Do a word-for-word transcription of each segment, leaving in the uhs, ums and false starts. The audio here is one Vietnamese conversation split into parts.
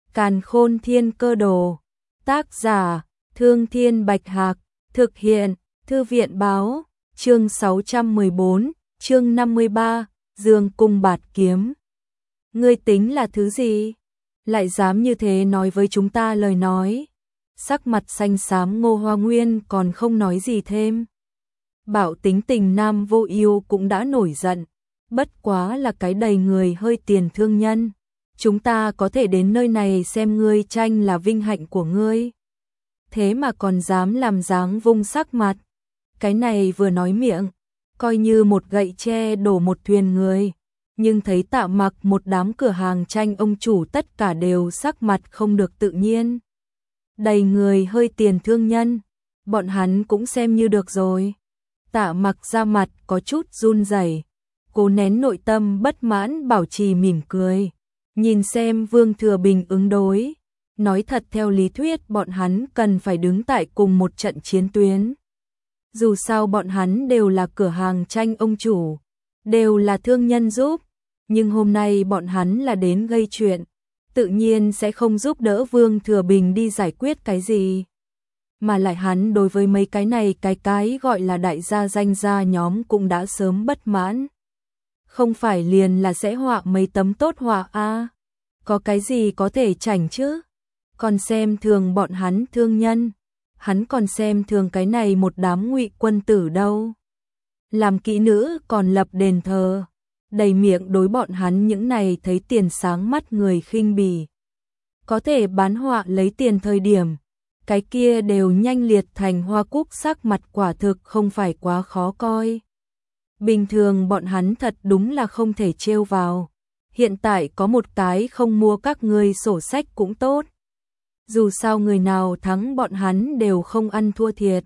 Càn Khôn Thiên Cơ Đồ. Tác giả: Thương Thiên Bạch Hạc. Thực hiện: Thư viện báo. Chương sáu trăm mười bốn, chương năm mươi ba, Dương Cung Bạt Kiếm. Ngươi tính là thứ gì? Lại dám như thế nói với chúng ta lời nói. Sắc mặt xanh xám Ngô Hoa Nguyên còn không nói gì thêm. Bảo tính tình Nam Vô Ưu cũng đã nổi giận. Bất quá là cái đầy người hơi tiền thương nhân. Chúng ta có thể đến nơi này xem ngươi tranh là vinh hạnh của ngươi. Thế mà còn dám làm dáng vung sắc mặt. Cái này vừa nói miệng, coi như một gậy tre đổ một thuyền người. Nhưng thấy Tạ Mặc một đám cửa hàng tranh ông chủ tất cả đều sắc mặt không được tự nhiên. Đầy người hơi tiền thương nhân, bọn hắn cũng xem như được rồi. Tạ Mặc ra mặt có chút run rẩy, cố nén nội tâm bất mãn bảo trì mỉm cười. Nhìn xem Vương Thừa Bình ứng đối. Nói thật theo lý thuyết bọn hắn cần phải đứng tại cùng một trận chiến tuyến. Dù sao bọn hắn đều là cửa hàng tranh ông chủ, đều là thương nhân giúp. Nhưng hôm nay bọn hắn là đến gây chuyện, tự nhiên sẽ không giúp đỡ Vương Thừa Bình đi giải quyết cái gì. Mà lại hắn đối với mấy cái này cái cái gọi là đại gia danh gia nhóm cũng đã sớm bất mãn. Không phải liền là sẽ họa mấy tấm tốt họa a, có cái gì có thể chảnh chứ? Còn xem thường bọn hắn thương nhân, hắn còn xem thường cái này một đám ngụy quân tử đâu. Làm kỹ nữ còn lập đền thờ, đầy miệng đối bọn hắn những này thấy tiền sáng mắt người khinh bỉ. Có thể bán họa lấy tiền thời điểm, cái kia đều nhanh liệt thành hoa cúc, sắc mặt quả thực không phải quá khó coi. Bình thường bọn hắn thật đúng là không thể trêu vào. Hiện tại có một cái không mua các ngươi sổ sách cũng tốt. Dù sao người nào thắng bọn hắn đều không ăn thua thiệt.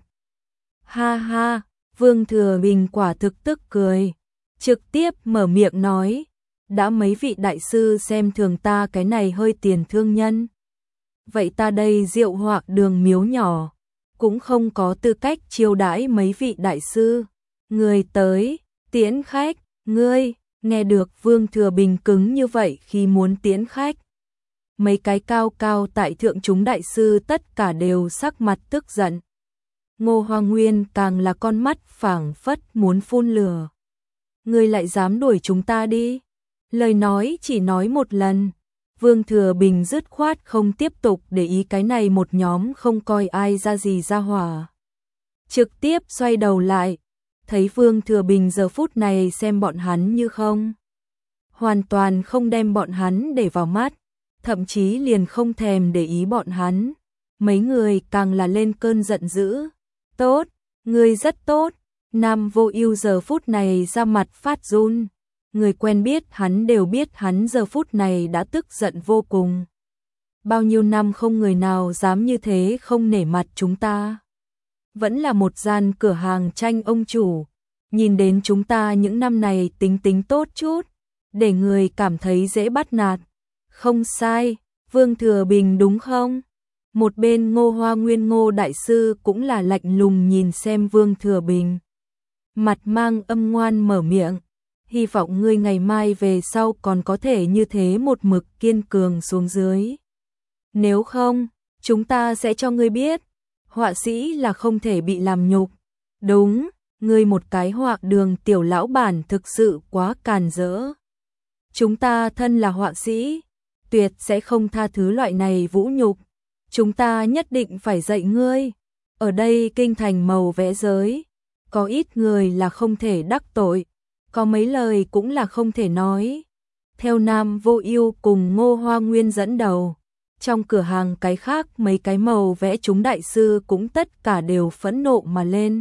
Ha ha, Vương Thừa Bình quả thực tức cười. Trực tiếp mở miệng nói, đã mấy vị đại sư xem thường ta cái này hơi tiền thương nhân. Vậy ta đây Diệu Họa Đường miếu nhỏ, cũng không có tư cách chiêu đãi mấy vị đại sư. Người tới, tiễn khách, ngươi, nghe được Vương Thừa Bình cứng như vậy khi muốn tiễn khách. Mấy cái cao cao tại thượng chúng đại sư tất cả đều sắc mặt tức giận. Ngô Hoa Nguyên càng là con mắt phảng phất muốn phun lửa. Ngươi lại dám đuổi chúng ta đi? Lời nói chỉ nói một lần. Vương Thừa Bình dứt khoát không tiếp tục để ý cái này một nhóm không coi ai ra gì ra hỏa. Trực tiếp xoay đầu lại, thấy Vương Thừa Bình giờ phút này xem bọn hắn như không. Hoàn toàn không đem bọn hắn để vào mắt, thậm chí liền không thèm để ý bọn hắn. Mấy người càng là lên cơn giận dữ. Tốt, ngươi rất tốt. Nam Vô Ưu giờ phút này ra mặt phát run. Người quen biết hắn đều biết hắn giờ phút này đã tức giận vô cùng. Bao nhiêu năm không người nào dám như thế không nể mặt chúng ta. Vẫn là một gian cửa hàng tranh ông chủ. Nhìn đến chúng ta những năm này tính tính tốt chút, để người cảm thấy dễ bắt nạt. Không sai, Vương Thừa Bình đúng không? Một bên Ngô Hoa Nguyên Ngô đại sư cũng là lạnh lùng nhìn xem Vương Thừa Bình. Mặt mang âm ngoan mở miệng, hy vọng ngươi ngày mai về sau còn có thể như thế một mực kiên cường xuống dưới. Nếu không, chúng ta sẽ cho ngươi biết, họa sĩ là không thể bị làm nhục. Đúng, ngươi một cái họa đường tiểu lão bản thực sự quá càn rỡ. Chúng ta thân là họa sĩ, tuyệt sẽ không tha thứ loại này vũ nhục. Chúng ta nhất định phải dạy ngươi. Ở đây kinh thành màu vẽ giới, có ít người là không thể đắc tội, có mấy lời cũng là không thể nói. Theo Nam Vô Ưu cùng Ngô Hoa Nguyên dẫn đầu, trong cửa hàng cái khác mấy cái màu vẽ chúng đại sư cũng tất cả đều phẫn nộ mà lên.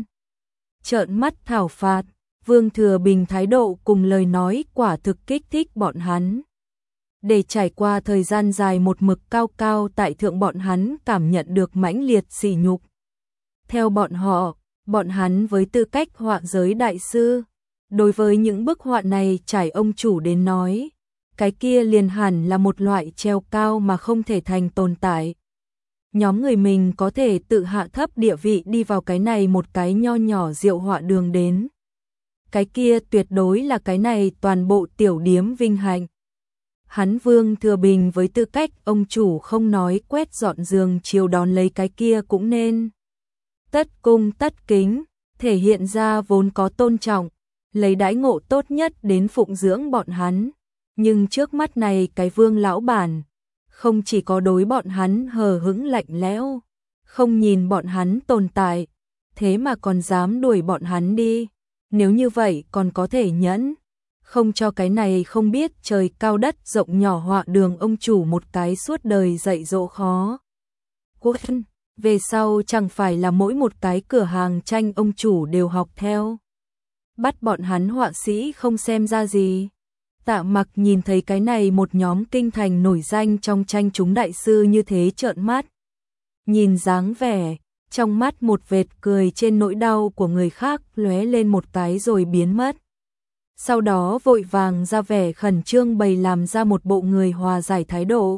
Trợn mắt thảo phạt, Vương Thừa Bình thái độ cùng lời nói quả thực kích thích bọn hắn. Để trải qua thời gian dài một mực cao cao tại thượng bọn hắn cảm nhận được mãnh liệt sỉ nhục. Theo bọn họ, bọn hắn với tư cách họa giới đại sư, đối với những bức họa này trải ông chủ đến nói, cái kia liền hẳn là một loại treo cao mà không thể thành tồn tại. Nhóm người mình có thể tự hạ thấp địa vị đi vào cái này một cái nho nhỏ Diệu Họa Đường đến. Cái kia tuyệt đối là cái này toàn bộ tiểu điếm vinh hạnh. Hắn Vương Thừa Bình với tư cách ông chủ không nói quét dọn giường chiều đón lấy cái kia cũng nên tất cung tất kính, thể hiện ra vốn có tôn trọng, lấy đãi ngộ tốt nhất đến phụng dưỡng bọn hắn. Nhưng trước mắt này cái Vương lão bản, không chỉ có đối bọn hắn hờ hững lạnh lẽo, không nhìn bọn hắn tồn tại, thế mà còn dám đuổi bọn hắn đi. Nếu như vậy còn có thể nhẫn, không cho cái này không biết trời cao đất rộng nhỏ họa đường ông chủ một cái suốt đời dạy dỗ khó. Quốc về sau chẳng phải là mỗi một cái cửa hàng tranh ông chủ đều học theo. Bắt bọn hắn họa sĩ không xem ra gì. Tạ Mặc nhìn thấy cái này một nhóm kinh thành nổi danh trong tranh chúng đại sư như thế trợn mắt. Nhìn dáng vẻ, trong mắt một vệt cười trên nỗi đau của người khác lóe lên một cái rồi biến mất. Sau đó vội vàng ra vẻ khẩn trương bày làm ra một bộ người hòa giải thái độ.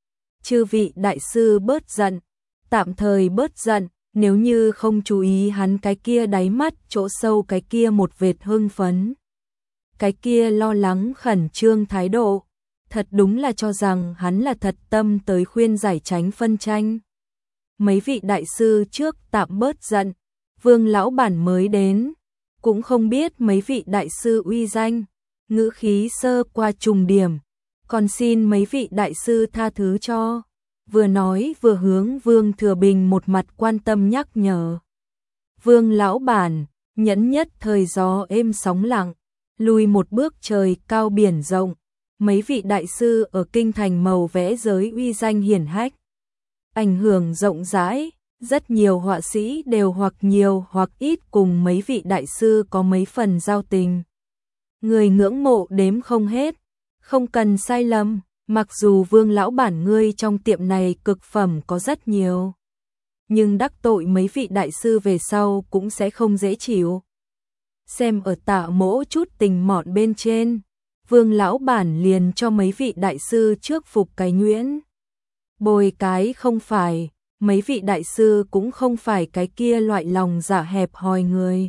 Chư vị đại sư bớt giận, tạm thời bớt giận, nếu như không chú ý hắn cái kia đáy mắt chỗ sâu cái kia một vệt hưng phấn. Cái kia lo lắng khẩn trương thái độ, thật đúng là cho rằng hắn là thật tâm tới khuyên giải tránh phân tranh. Mấy vị đại sư trước tạm bớt giận, Vương lão bản mới đến, cũng không biết mấy vị đại sư uy danh, ngữ khí sơ qua trùng điểm, còn xin mấy vị đại sư tha thứ cho. Vừa nói vừa hướng Vương Thừa Bình một mặt quan tâm nhắc nhở. Vương lão bản, nhẫn nhất thời gió êm sóng lặng, lùi một bước trời cao biển rộng, mấy vị đại sư ở kinh thành màu vẽ giới uy danh hiển hách. Ảnh hưởng rộng rãi, rất nhiều họa sĩ đều hoặc nhiều hoặc ít cùng mấy vị đại sư có mấy phần giao tình. Người ngưỡng mộ đếm không hết, không cần sai lầm, mặc dù Vương lão bản ngươi trong tiệm này cực phẩm có rất nhiều, nhưng đắc tội mấy vị đại sư về sau cũng sẽ không dễ chịu. Xem ở Tạ Mỗ chút tình mọn bên trên, Vương lão bản liền cho mấy vị đại sư trước phục cái nhuyễn. Bồi cái không phải, mấy vị đại sư cũng không phải cái kia loại lòng dạ hẹp hòi người.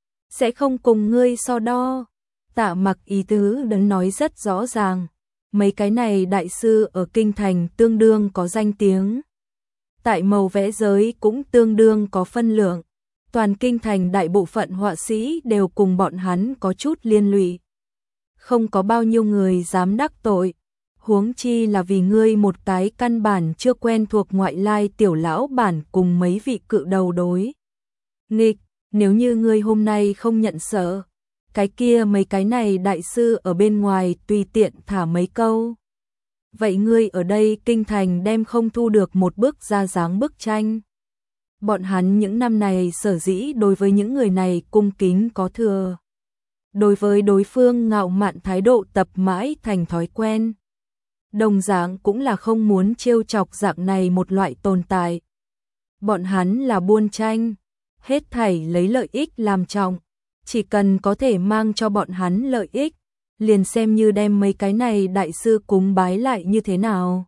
Sẽ không cùng ngươi so đo. Tạ Mặc ý tứ đấn nói rất rõ ràng. Mấy cái này đại sư ở kinh thành tương đương có danh tiếng. Tại màu vẽ giới cũng tương đương có phân lượng. Toàn kinh thành đại bộ phận họa sĩ đều cùng bọn hắn có chút liên lụy. Không có bao nhiêu người dám đắc tội. Huống chi là vì ngươi một cái căn bản chưa quen thuộc ngoại lai tiểu lão bản cùng mấy vị cự đầu đối nghịch, nếu như ngươi hôm nay không nhận sợ, cái kia mấy cái này đại sư ở bên ngoài tùy tiện thả mấy câu. Vậy ngươi ở đây kinh thành đem không thu được một bức ra dáng bức tranh. Bọn hắn những năm này sở dĩ đối với những người này cung kính có thừa. Đối với đối phương ngạo mạn thái độ tập mãi thành thói quen. Đồng dạng cũng là không muốn trêu chọc dạng này một loại tồn tại. Bọn hắn là buôn tranh, hết thảy lấy lợi ích làm trọng, chỉ cần có thể mang cho bọn hắn lợi ích, liền xem như đem mấy cái này đại sư cúng bái lại như thế nào.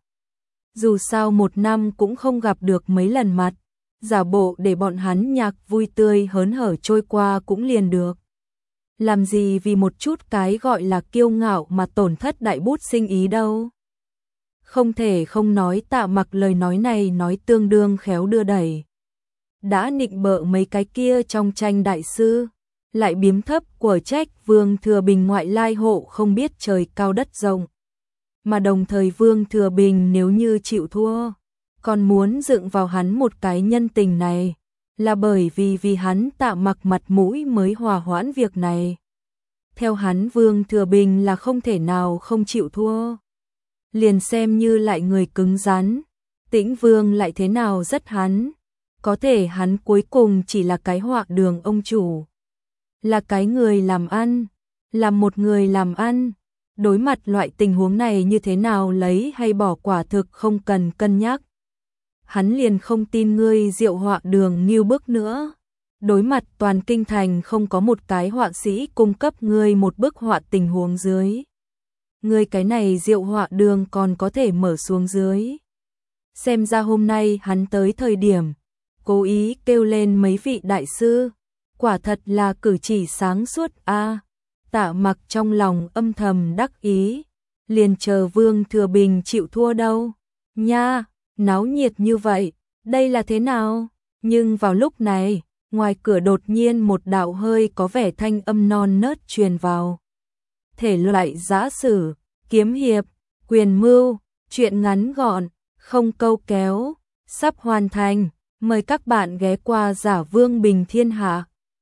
Dù sao một năm cũng không gặp được mấy lần mặt, giả bộ để bọn hắn nhạc vui tươi hớn hở trôi qua cũng liền được. Làm gì vì một chút cái gọi là kiêu ngạo mà tổn thất đại bút sinh ý đâu. Không thể không nói Tạ Mặc lời nói này nói tương đương khéo đưa đẩy. Đã nịnh bợ mấy cái kia trong tranh đại sư, lại biếm thấp của trách Vương Thừa Bình ngoại lai hộ không biết trời cao đất rộng. Mà đồng thời Vương Thừa Bình nếu như chịu thua, còn muốn dựng vào hắn một cái nhân tình này, là bởi vì vì hắn Tạ Mặc mặt mũi mới hòa hoãn việc này. Theo hắn Vương Thừa Bình là không thể nào không chịu thua. Liền xem như lại người cứng rắn, Tĩnh Vương lại thế nào rất hắn, có thể hắn cuối cùng chỉ là cái họa đường ông chủ, là cái người làm ăn, là một người làm ăn, đối mặt loại tình huống này như thế nào lấy hay bỏ quả thực không cần cân nhắc. Hắn liền không tin ngươi diệu họa đường nghiêu bức nữa, đối mặt toàn kinh thành không có một cái họa sĩ cung cấp ngươi một bức họa tình huống dưới. Ngươi cái này diệu họa đường còn có thể mở xuống dưới. Xem ra hôm nay hắn tới thời điểm, cố ý kêu lên mấy vị đại sư, quả thật là cử chỉ sáng suốt a. À, Tạ Mặc trong lòng âm thầm đắc ý, liền chờ Vương Thừa Bình chịu thua đâu. Nha, náo nhiệt như vậy, đây là thế nào? Nhưng vào lúc này, ngoài cửa đột nhiên một đạo hơi có vẻ thanh âm non nớt truyền vào. Thể loại giã sử, kiếm hiệp, quyền mưu, truyện ngắn gọn, không câu kéo, sắp hoàn thành, mời các bạn ghé qua Giả Vương Bình Thiên Hạ.